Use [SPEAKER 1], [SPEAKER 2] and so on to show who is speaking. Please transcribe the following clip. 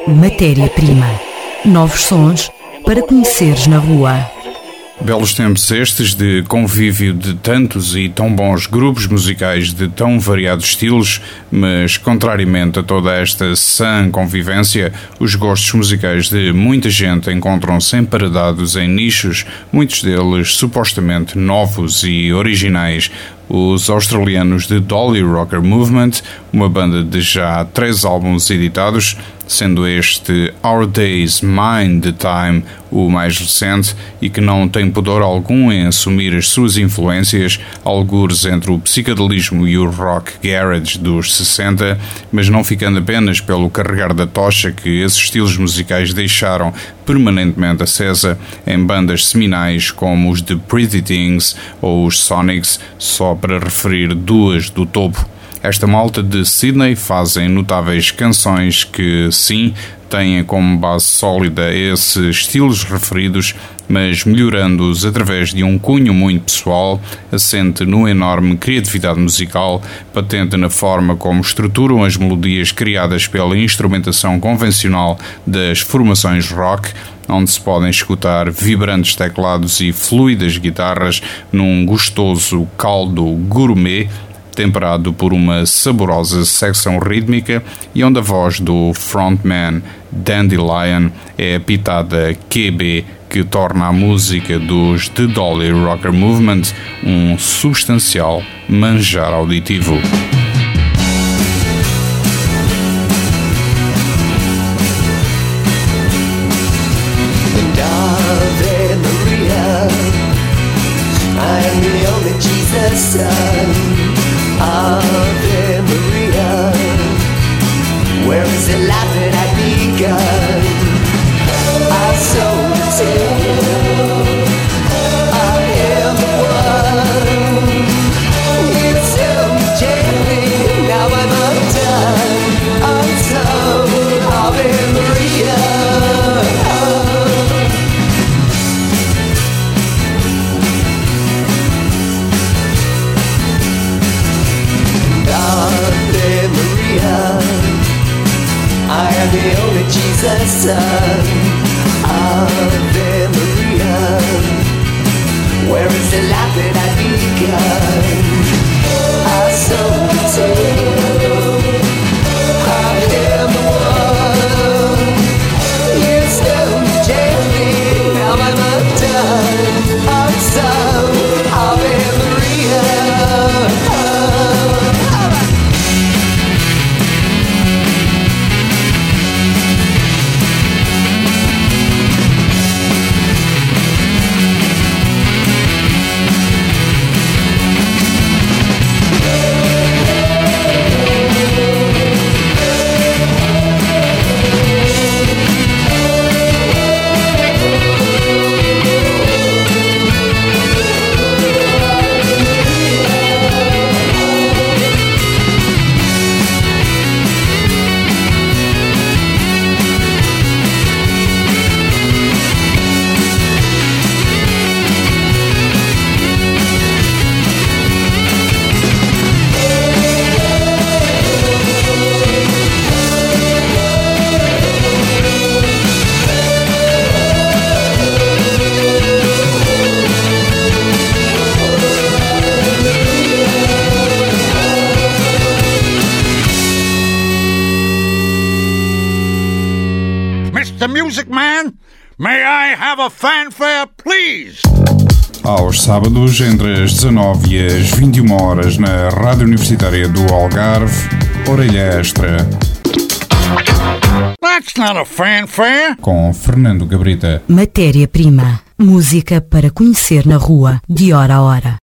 [SPEAKER 1] Matéria-prima. Novos sons para conheceres na rua.
[SPEAKER 2] Belos tempos estes de convívio de tantos e tão bons grupos musicais de tão variados estilos, mas contrariamente a toda esta sã convivência, os gostos musicais de muita gente encontram-se emparedados em nichos, muitos deles supostamente novos e originais. Os australianos de Dolly Rocker Movement, uma banda de já 3 álbuns editados, sendo este Our Days Mind the Time o mais recente e que não tem pudor algum em assumir as suas influências, algures entre o psicadelismo e o rock garage dos 60, mas não ficando apenas pelo carregar da tocha que esses estilos musicais deixaram permanentemente acesa em bandas seminais como os The Pretty Things ou os Sonics, só para referir 2 do topo. Esta malta de Sydney fazem notáveis canções que, sim, têm como base sólida esses estilos referidos, mas melhorando-os através de um cunho muito pessoal, assente numa enorme criatividade musical, patente na forma como estruturam as melodias criadas pela instrumentação convencional das formações rock, onde se podem escutar vibrantes teclados e fluidas guitarras num gostoso caldo gourmet, temperado por uma saborosa secção rítmica e onde a voz do frontman Dandelion é a pitada QB que torna a música dos The Dolly Rocker Movement um substancial manjar auditivo.
[SPEAKER 3] Ave Maria, where is the life that I begun? I soul to you, I am the one. You tell me gently, now I'm undone. I'm so Ave Maria. I am the only Jesus son. Ave Maria, where is the life that I begun? I sold to you, I am the one. You stole me gently, now I'm undone. I'm so Ave Maria.
[SPEAKER 4] Mr. Music Man, may I have a fanfare, please?
[SPEAKER 2] Aos sábados, entre as 19 e as 21 horas, na Rádio Universitária do Algarve, Orelha Extra.
[SPEAKER 4] That's not a fanfare.
[SPEAKER 2] Com Fernando Gabrita.
[SPEAKER 1] Matéria-prima. Música para conhecer na rua, de hora a hora.